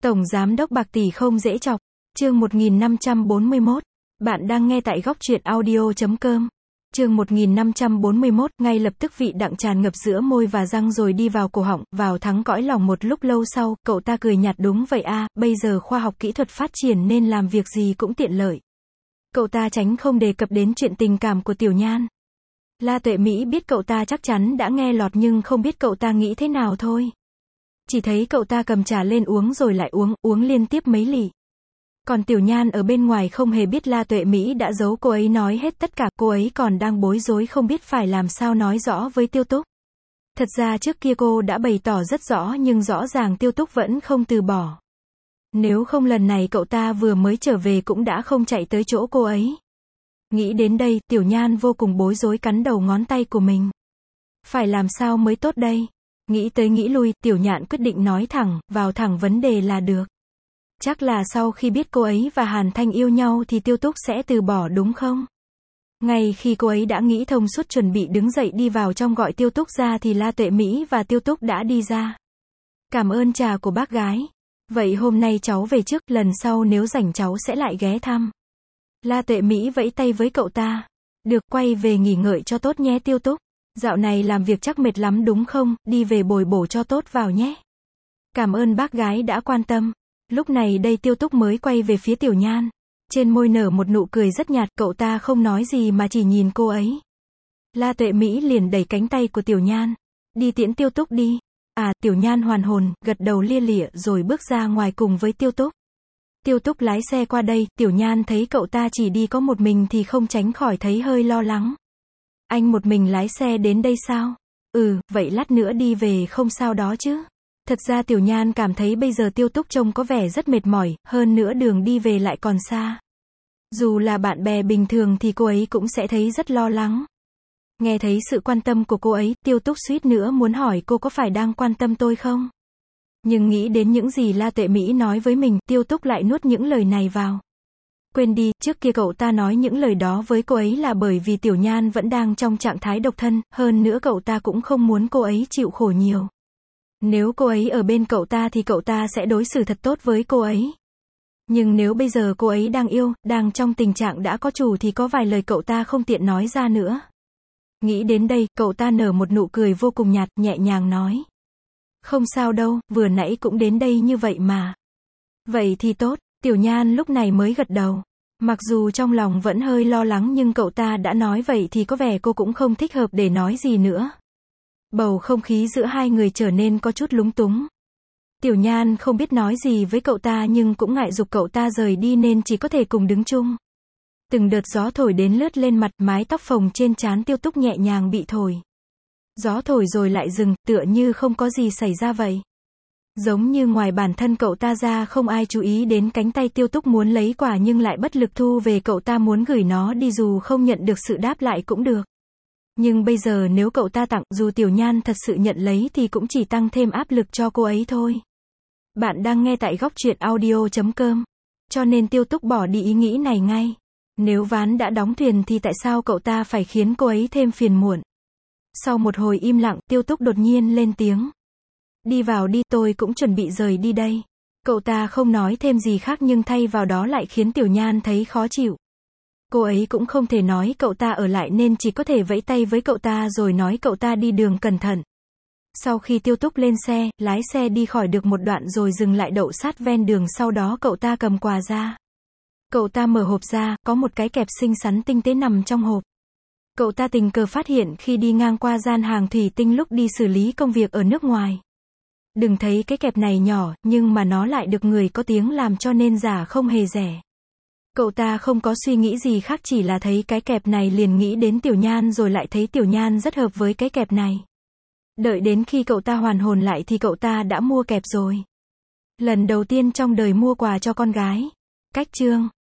Tổng Giám đốc bạc tỷ không dễ chọc. Chương 1541. Bạn đang nghe tại góc truyện audio.com. Chương 1541, ngay lập tức vị đắng tràn ngập giữa môi và răng rồi đi vào cổ họng, vào thắng cõi lòng. Một lúc lâu sau, cậu ta cười nhạt, đúng vậy a, bây giờ khoa học kỹ thuật phát triển nên làm việc gì cũng tiện lợi. Cậu ta tránh không đề cập đến chuyện tình cảm của Tiểu Nhan. La Tuệ Mỹ biết cậu ta chắc chắn đã nghe lọt nhưng không biết cậu ta nghĩ thế nào thôi. Chỉ thấy cậu ta cầm trà lên uống rồi lại uống liên tiếp mấy lị. Còn Tiểu Nhan ở bên ngoài không hề biết La Tuệ Mỹ đã giấu cô ấy nói hết tất cả, cô ấy còn đang bối rối không biết phải làm sao nói rõ với Tiêu Túc. Thật ra trước kia cô đã bày tỏ rất rõ nhưng rõ ràng Tiêu Túc vẫn không từ bỏ. Nếu không lần này cậu ta vừa mới trở về cũng đã không chạy tới chỗ cô ấy. Nghĩ đến đây, Tiểu Nhan vô cùng bối rối cắn đầu ngón tay của mình. Phải làm sao mới tốt đây? Nghĩ tới nghĩ lui, Tiểu Nhạn quyết định nói thẳng, vào thẳng vấn đề là được. Chắc là sau khi biết cô ấy và Hàn Thanh yêu nhau thì Tiêu Túc sẽ từ bỏ đúng không? Ngay khi cô ấy đã nghĩ thông suốt chuẩn bị đứng dậy đi vào trong gọi Tiêu Túc ra thì La Tuệ Mỹ và Tiêu Túc đã đi ra. Cảm ơn trà của bác gái. Vậy hôm nay cháu về trước, lần sau nếu rảnh cháu sẽ lại ghé thăm. La Tuệ Mỹ vẫy tay với cậu ta. Được, quay về nghỉ ngơi cho tốt nhé Tiêu Túc. Dạo này làm việc chắc mệt lắm đúng không, đi về bồi bổ cho tốt vào nhé. Cảm ơn bác gái đã quan tâm. Lúc này đây Tiêu Túc mới quay về phía Tiểu Nhan. Trên môi nở một nụ cười rất nhạt, cậu ta không nói gì mà chỉ nhìn cô ấy. La Tuệ Mỹ liền đẩy cánh tay của Tiểu Nhan. Đi tiễn Tiêu Túc đi. À, Tiểu Nhan hoàn hồn, gật đầu lia lịa rồi bước ra ngoài cùng với Tiêu Túc. Tiêu Túc lái xe qua đây, Tiểu Nhan thấy cậu ta chỉ đi có một mình thì không tránh khỏi thấy hơi lo lắng. Anh một mình lái xe đến đây sao? Vậy lát nữa đi về không sao đó chứ? Thật ra Tiểu Nhan cảm thấy bây giờ Tiêu Túc trông có vẻ rất mệt mỏi, hơn nữa đường đi về lại còn xa. Dù là bạn bè bình thường thì cô ấy cũng sẽ thấy rất lo lắng. Nghe thấy sự quan tâm của cô ấy, Tiêu Túc suýt nữa muốn hỏi cô có phải đang quan tâm tôi không? Nhưng nghĩ đến những gì La Tuệ Mỹ nói với mình, Tiêu Túc lại nuốt những lời này vào. Quên đi, trước kia cậu ta nói những lời đó với cô ấy là bởi vì Tiểu Nhan vẫn đang trong trạng thái độc thân, hơn nữa cậu ta cũng không muốn cô ấy chịu khổ nhiều. Nếu cô ấy ở bên cậu ta thì cậu ta sẽ đối xử thật tốt với cô ấy. Nhưng nếu bây giờ cô ấy đang yêu, đang trong tình trạng đã có chủ thì có vài lời cậu ta không tiện nói ra nữa. Nghĩ đến đây, cậu ta nở một nụ cười vô cùng nhạt, nhẹ nhàng nói. Không sao đâu, vừa nãy cũng đến đây như vậy mà. Vậy thì tốt, Tiểu Nhan lúc này mới gật đầu. Mặc dù trong lòng vẫn hơi lo lắng nhưng cậu ta đã nói vậy thì có vẻ cô cũng không thích hợp để nói gì nữa. Bầu không khí giữa hai người trở nên có chút lúng túng. Tiểu Nhan không biết nói gì với cậu ta nhưng cũng ngại giục cậu ta rời đi nên chỉ có thể cùng đứng chung. Từng đợt gió thổi đến lướt lên mặt, mái tóc phồng trên trán Tiêu Túc nhẹ nhàng bị thổi. Gió thổi rồi lại dừng, tựa như không có gì xảy ra vậy. Giống như ngoài bản thân cậu ta ra không ai chú ý đến cánh tay Tiêu Túc muốn lấy quả nhưng lại bất lực thu về, cậu ta muốn gửi nó đi dù không nhận được sự đáp lại cũng được. Nhưng bây giờ nếu cậu ta tặng, dù Tiểu Nhan thật sự nhận lấy thì cũng chỉ tăng thêm áp lực cho cô ấy thôi. Bạn đang nghe tại góc truyện audio.com. Cho nên Tiêu Túc bỏ đi ý nghĩ này ngay. Nếu ván đã đóng thuyền thì tại sao cậu ta phải khiến cô ấy thêm phiền muộn? Sau một hồi im lặng, Tiêu Túc đột nhiên lên tiếng. Đi vào đi, tôi cũng chuẩn bị rời đi đây. Cậu ta không nói thêm gì khác nhưng thay vào đó lại khiến Tiểu Nhan thấy khó chịu. Cô ấy cũng không thể nói cậu ta ở lại nên chỉ có thể vẫy tay với cậu ta rồi nói cậu ta đi đường cẩn thận. Sau khi Tiêu Túc lên xe, lái xe đi khỏi được một đoạn rồi dừng lại đậu sát ven đường, sau đó cậu ta cầm quà ra. Cậu ta mở hộp ra, có một cái kẹp xinh xắn tinh tế nằm trong hộp. Cậu ta tình cờ phát hiện khi đi ngang qua gian hàng thủy tinh lúc đi xử lý công việc ở nước ngoài. Đừng thấy cái kẹp này nhỏ, nhưng mà nó lại được người có tiếng làm cho nên giả không hề rẻ. Cậu ta không có suy nghĩ gì khác, chỉ là thấy cái kẹp này liền nghĩ đến Tiểu Nhan rồi lại thấy Tiểu Nhan rất hợp với cái kẹp này. Đợi đến khi cậu ta hoàn hồn lại thì cậu ta đã mua kẹp rồi. Lần đầu tiên trong đời mua quà cho con gái. Cách chương